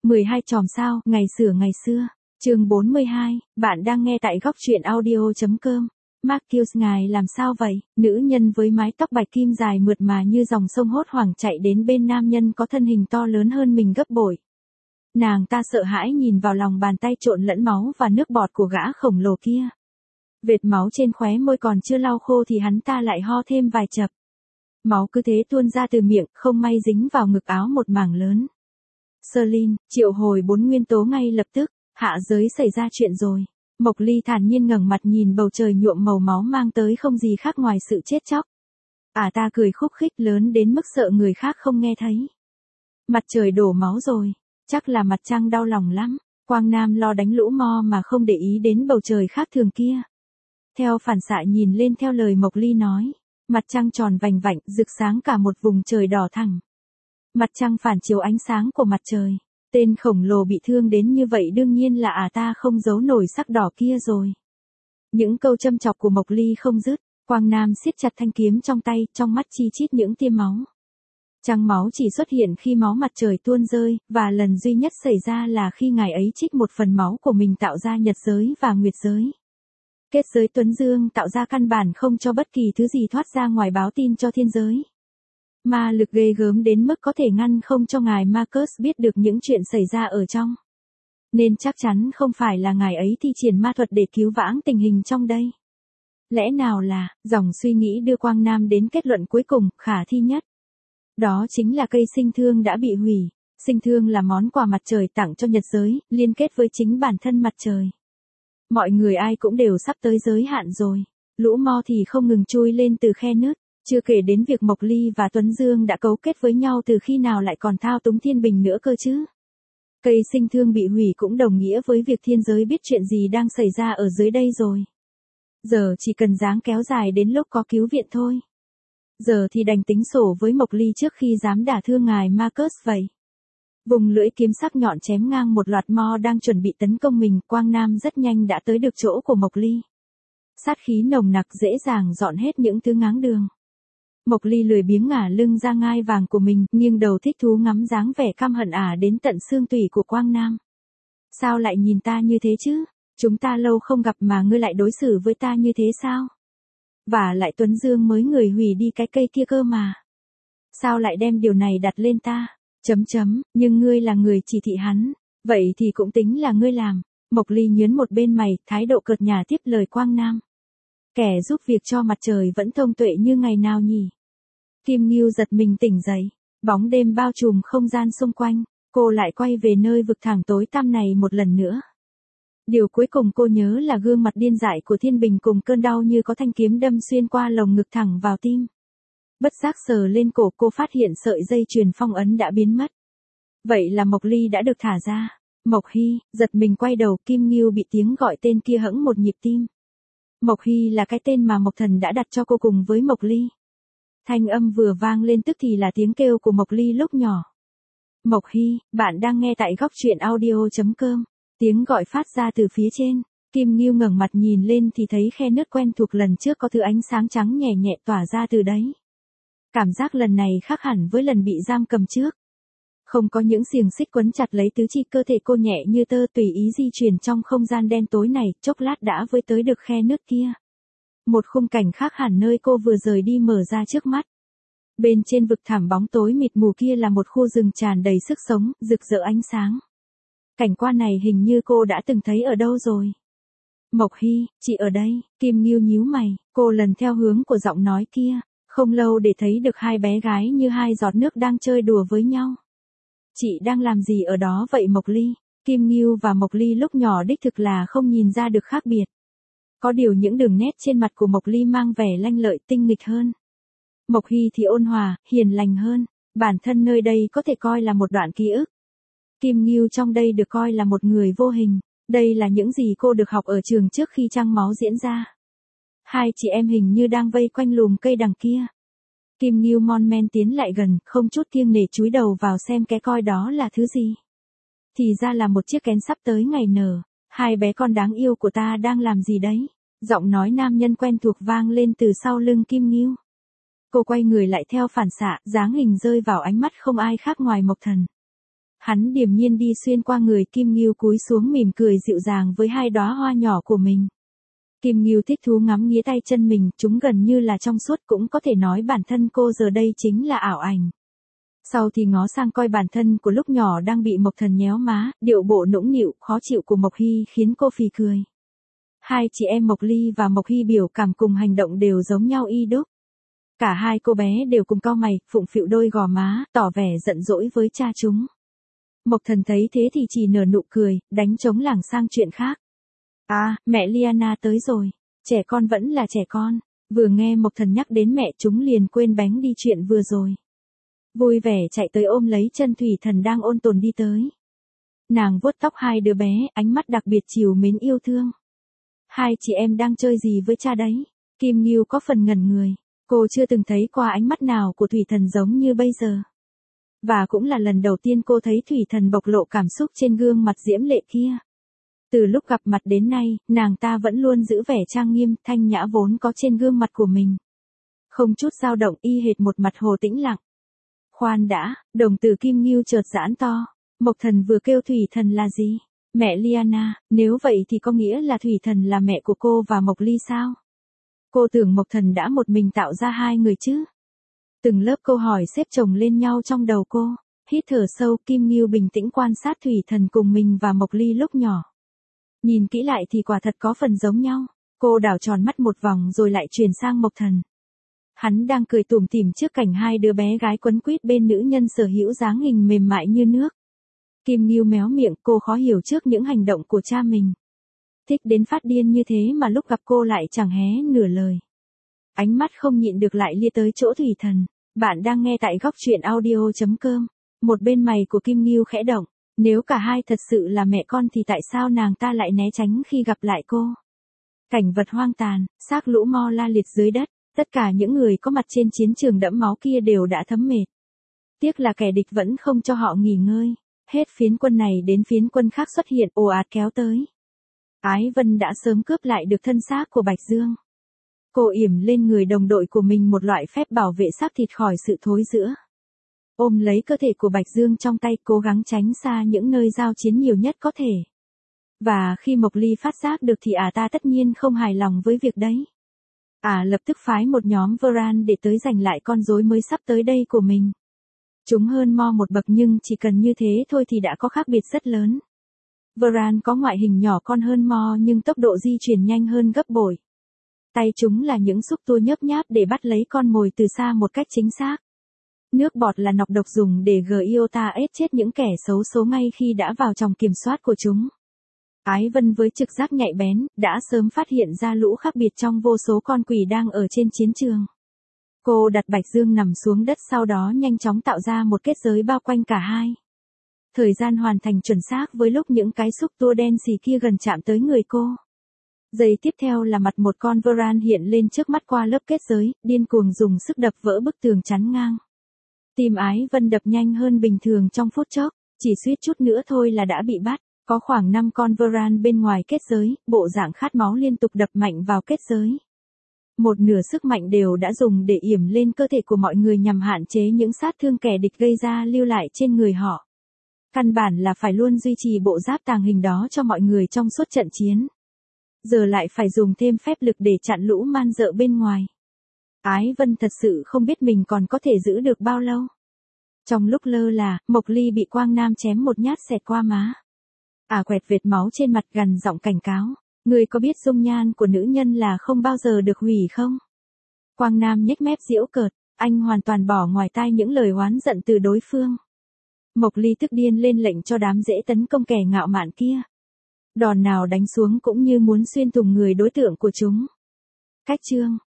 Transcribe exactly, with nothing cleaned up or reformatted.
mười hai chòm sao, ngày xửa ngày xưa. Chương bốn mươi hai, bạn đang nghe tại góc truyện audio chấm com. Marcus ngài làm sao vậy? Nữ nhân với mái tóc bạch kim dài mượt mà như dòng sông hốt hoảng chạy đến bên nam nhân có thân hình to lớn hơn mình gấp bội. Nàng ta sợ hãi nhìn vào lòng bàn tay trộn lẫn máu và nước bọt của gã khổng lồ kia. Vệt máu trên khóe môi còn chưa lau khô thì hắn ta lại ho thêm vài chập. Máu cứ thế tuôn ra từ miệng, không may dính vào ngực áo một mảng lớn. Serlin, triệu hồi bốn nguyên tố ngay lập tức, hạ giới xảy ra chuyện rồi. Mộc Ly thản nhiên ngẩng mặt nhìn bầu trời nhuộm màu máu mang tới không gì khác ngoài sự chết chóc. À ta cười khúc khích lớn đến mức sợ người khác không nghe thấy. Mặt trời đổ máu rồi, chắc là mặt trăng đau lòng lắm. Quang Nam lo đánh lũ mo mà không để ý đến bầu trời khác thường kia. Theo phản xạ nhìn lên theo lời Mộc Ly nói, mặt trăng tròn vành vạnh rực sáng cả một vùng trời đỏ thẳng. Mặt trăng phản chiếu ánh sáng của mặt trời. Tên khổng lồ bị thương đến như vậy đương nhiên là à ta không giấu nổi sắc đỏ kia rồi. Những câu châm chọc của Mộc Ly không dứt, Quang Nam siết chặt thanh kiếm trong tay, trong mắt chi chít những tia máu. Trăng máu chỉ xuất hiện khi máu mặt trời tuôn rơi, và lần duy nhất xảy ra là khi ngài ấy trích một phần máu của mình tạo ra nhật giới và nguyệt giới. Kết giới Tuấn Dương tạo ra căn bản không cho bất kỳ thứ gì thoát ra ngoài báo tin cho thiên giới. Ma lực ghê gớm đến mức có thể ngăn không cho ngài Marcus biết được những chuyện xảy ra ở trong. Nên chắc chắn không phải là ngài ấy thi triển ma thuật để cứu vãng tình hình trong đây. Lẽ nào là, dòng suy nghĩ đưa Quang Nam đến kết luận cuối cùng, khả thi nhất. Đó chính là cây sinh thương đã bị hủy. Sinh thương là món quà mặt trời tặng cho nhật giới, liên kết với chính bản thân mặt trời. Mọi người ai cũng đều sắp tới giới hạn rồi. Lũ mo thì không ngừng chui lên từ khe nứt. Chưa kể đến việc Mộc Ly và Tuấn Dương đã cấu kết với nhau từ khi nào lại còn thao túng thiên bình nữa cơ chứ. Cây sinh thương bị hủy cũng đồng nghĩa với việc thiên giới biết chuyện gì đang xảy ra ở dưới đây rồi. Giờ chỉ cần dáng kéo dài đến lúc có cứu viện thôi. Giờ thì đành tính sổ với Mộc Ly trước khi dám đả thương ngài Marcus vậy. Vùng lưỡi kiếm sắc nhọn chém ngang một loạt mo đang chuẩn bị tấn công mình, Quang Nam rất nhanh đã tới được chỗ của Mộc Ly. Sát khí nồng nặc dễ dàng dọn hết những thứ ngáng đường. Mộc Ly lười biếng ngả lưng ra ngai vàng của mình, nghiêng đầu thích thú ngắm dáng vẻ căm hận ả đến tận xương tủy của Quang Nam. Sao lại nhìn ta như thế chứ? Chúng ta lâu không gặp mà ngươi lại đối xử với ta như thế sao? Và lại Tuấn Dương mới người hủy đi cái cây kia cơ mà. Sao lại đem điều này đặt lên ta? Chấm chấm, nhưng ngươi là người chỉ thị hắn. Vậy thì cũng tính là ngươi làm. Mộc Ly nhớn một bên mày, thái độ cợt nhả tiếp lời Quang Nam. Kẻ giúp việc cho mặt trời vẫn thông tuệ như ngày nào nhỉ? Kim Ngưu giật mình tỉnh dậy. Bóng đêm bao trùm không gian xung quanh. Cô lại quay về nơi vực thẳm tối tăm này một lần nữa. Điều cuối cùng cô nhớ là gương mặt điên dại của Thiên Bình cùng cơn đau như có thanh kiếm đâm xuyên qua lồng ngực thẳng vào tim. Bất giác sờ lên cổ cô phát hiện sợi dây chuyền phong ấn đã biến mất. Vậy là Mộc Ly đã được thả ra. Mộc Hy, giật mình quay đầu, Kim Ngưu bị tiếng gọi tên kia hẫng một nhịp tim. Mộc Hy là cái tên mà Mộc Thần đã đặt cho cô cùng với Mộc Ly. Thanh âm vừa vang lên tức thì là tiếng kêu của Mộc Ly lúc nhỏ. Mộc Hy, bạn đang nghe tại góc truyện audio chấm com. Tiếng gọi phát ra từ phía trên. Kim Ngưu ngẩng mặt nhìn lên thì thấy khe nứt quen thuộc lần trước có thứ ánh sáng trắng nhẹ nhẹ tỏa ra từ đấy. Cảm giác lần này khác hẳn với lần bị giam cầm trước. Không có những xiềng xích quấn chặt lấy tứ chi, cơ thể cô nhẹ như tơ tùy ý di chuyển trong không gian đen tối này, chốc lát đã với tới được khe nứt kia. Một khung cảnh khác hẳn nơi cô vừa rời đi mở ra trước mắt. Bên trên vực thẳm bóng tối mịt mù kia là một khu rừng tràn đầy sức sống, rực rỡ ánh sáng. Cảnh quan này hình như cô đã từng thấy ở đâu rồi. Mộc Hy, chị ở đây. Kim Ngưu nhíu mày, cô lần theo hướng của giọng nói kia, không lâu để thấy được hai bé gái như hai giọt nước đang chơi đùa với nhau. Chị đang làm gì ở đó vậy Mộc Ly? Kim Ngưu và Mộc Ly lúc nhỏ đích thực là không nhìn ra được khác biệt. Có điều những đường nét trên mặt của Mộc Ly mang vẻ lanh lợi tinh nghịch hơn. Mộc Hy thì ôn hòa, hiền lành hơn. Bản thân nơi đây có thể coi là một đoạn ký ức. Kim Ngưu trong đây được coi là một người vô hình. Đây là những gì cô được học ở trường trước khi trăng máu diễn ra. Hai chị em hình như đang vây quanh lùm cây đằng kia. Kim Ngưu mon men tiến lại gần, không chút kiêng nể chúi đầu vào xem cái coi đó là thứ gì. Thì ra là một chiếc kén sắp tới ngày nở. Hai bé con đáng yêu của ta đang làm gì đấy? Giọng nói nam nhân quen thuộc vang lên từ sau lưng Kim Ngưu. Cô quay người lại theo phản xạ, dáng hình rơi vào ánh mắt không ai khác ngoài Mộc Thần. Hắn điềm nhiên đi xuyên qua người Kim Ngưu cúi xuống mỉm cười dịu dàng với hai đóa hoa nhỏ của mình. Kim Ngưu thích thú ngắm nghía tay chân mình, chúng gần như là trong suốt, cũng có thể nói bản thân cô giờ đây chính là ảo ảnh. Sau thì ngó sang coi bản thân của lúc nhỏ đang bị Mộc Thần nhéo má, điệu bộ nũng nịu, khó chịu của Mộc Hy khiến cô phì cười. Hai chị em Mộc Ly và Mộc Hy biểu cảm cùng hành động đều giống nhau y đúc. Cả hai cô bé đều cùng cau mày, phụng phịu đôi gò má, tỏ vẻ giận dỗi với cha chúng. Mộc Thần thấy thế thì chỉ nở nụ cười, đánh trống lảng sang chuyện khác. À, mẹ Liana tới rồi. Trẻ con vẫn là trẻ con. Vừa nghe Mộc Thần nhắc đến mẹ chúng liền quên bánh đi chuyện vừa rồi. Vui vẻ chạy tới ôm lấy chân Thủy Thần đang ôn tồn đi tới. Nàng vuốt tóc hai đứa bé, ánh mắt đặc biệt trìu mến yêu thương. Hai chị em đang chơi gì với cha đấy? Kim Ngưu có phần ngẩn người. Cô chưa từng thấy qua ánh mắt nào của Thủy Thần giống như bây giờ. Và cũng là lần đầu tiên cô thấy Thủy Thần bộc lộ cảm xúc trên gương mặt diễm lệ kia. Từ lúc gặp mặt đến nay, nàng ta vẫn luôn giữ vẻ trang nghiêm, thanh nhã vốn có trên gương mặt của mình. Không chút dao động, y hệt một mặt hồ tĩnh lặng. Khoan đã, đồng tử Kim Ngưu chợt giãn to. Mộc Thần vừa kêu Thủy Thần là gì? Mẹ Liana, nếu vậy thì có nghĩa là Thủy Thần là mẹ của cô và Mộc Ly sao? Cô tưởng Mộc Thần đã một mình tạo ra hai người chứ? Từng lớp câu hỏi xếp chồng lên nhau trong đầu cô. Hít thở sâu, Kim Ngưu bình tĩnh quan sát Thủy Thần cùng mình và Mộc Ly lúc nhỏ. Nhìn kỹ lại thì quả thật có phần giống nhau. Cô đảo tròn mắt một vòng rồi lại chuyển sang Mộc Thần. Hắn đang cười tủm tỉm trước cảnh hai đứa bé gái quấn quýt bên nữ nhân sở hữu dáng hình mềm mại như nước. Kim Ngưu méo miệng, cô khó hiểu trước những hành động của cha mình. Thích đến phát điên như thế mà lúc gặp cô lại chẳng hé nửa lời. Ánh mắt không nhịn được lại lia tới chỗ Thủy Thần. Bạn đang nghe tại góc truyện audio chấm com. Một bên mày của Kim Ngưu khẽ động. Nếu cả hai thật sự là mẹ con thì tại sao nàng ta lại né tránh khi gặp lại cô? Cảnh vật hoang tàn, xác lũ mo la liệt dưới đất. Tất cả những người có mặt trên chiến trường đẫm máu kia đều đã thấm mệt. Tiếc là kẻ địch vẫn không cho họ nghỉ ngơi. Hết phiến quân này đến phiến quân khác xuất hiện ồ ạt kéo tới. Ái Vân đã sớm cướp lại được thân xác của Bạch Dương. Cô yểm lên người đồng đội của mình một loại phép bảo vệ xác thịt khỏi sự thối rữa. Ôm lấy cơ thể của Bạch Dương trong tay, cố gắng tránh xa những nơi giao chiến nhiều nhất có thể. Và khi Mộc Ly phát giác được thì à ta tất nhiên không hài lòng với việc đấy. À lập tức phái một nhóm Varan để tới giành lại con rối mới sắp tới đây của mình. Chúng hơn Mo một bậc nhưng chỉ cần như thế thôi thì đã có khác biệt rất lớn. Varan có ngoại hình nhỏ con hơn Mo nhưng tốc độ di chuyển nhanh hơn gấp bội. Tay chúng là những xúc tua nhấp nháp để bắt lấy con mồi từ xa một cách chính xác. Nước bọt là nọc độc dùng để Giota ết chết những kẻ xấu số ngay khi đã vào trong kiểm soát của chúng. Ái Vân với trực giác nhạy bén, đã sớm phát hiện ra lũ khác biệt trong vô số con quỷ đang ở trên chiến trường. Cô đặt Bạch Dương nằm xuống đất, sau đó nhanh chóng tạo ra một kết giới bao quanh cả hai. Thời gian hoàn thành chuẩn xác với lúc những cái xúc tua đen xì kia gần chạm tới người cô. Giây tiếp theo là mặt một con Varan hiện lên trước mắt qua lớp kết giới, điên cuồng dùng sức đập vỡ bức tường chắn ngang. Tim Ái Vân đập nhanh hơn bình thường trong phút chốc, chỉ suýt chút nữa thôi là đã bị bắt. Có khoảng năm con Varan bên ngoài kết giới, bộ dạng khát máu liên tục đập mạnh vào kết giới. Một nửa sức mạnh đều đã dùng để yểm lên cơ thể của mọi người nhằm hạn chế những sát thương kẻ địch gây ra lưu lại trên người họ. Căn bản là phải luôn duy trì bộ giáp tàng hình đó cho mọi người trong suốt trận chiến. Giờ lại phải dùng thêm phép lực để chặn lũ man dợ bên ngoài. Ái Vân thật sự không biết mình còn có thể giữ được bao lâu. Trong lúc lơ là, Mộc Ly bị Quang Nam chém một nhát xẹt qua má. À quẹt vệt máu trên mặt, gằn giọng cảnh cáo. Người có biết dung nhan của nữ nhân là không bao giờ được hủy không? Quang Nam nhếch mép giễu cợt, anh hoàn toàn bỏ ngoài tai những lời oán giận từ đối phương. Mộc Ly tức điên lên lệnh cho đám dễ tấn công kẻ ngạo mạn kia. Đòn nào đánh xuống cũng như muốn xuyên thủng người đối tượng của chúng. Cách chương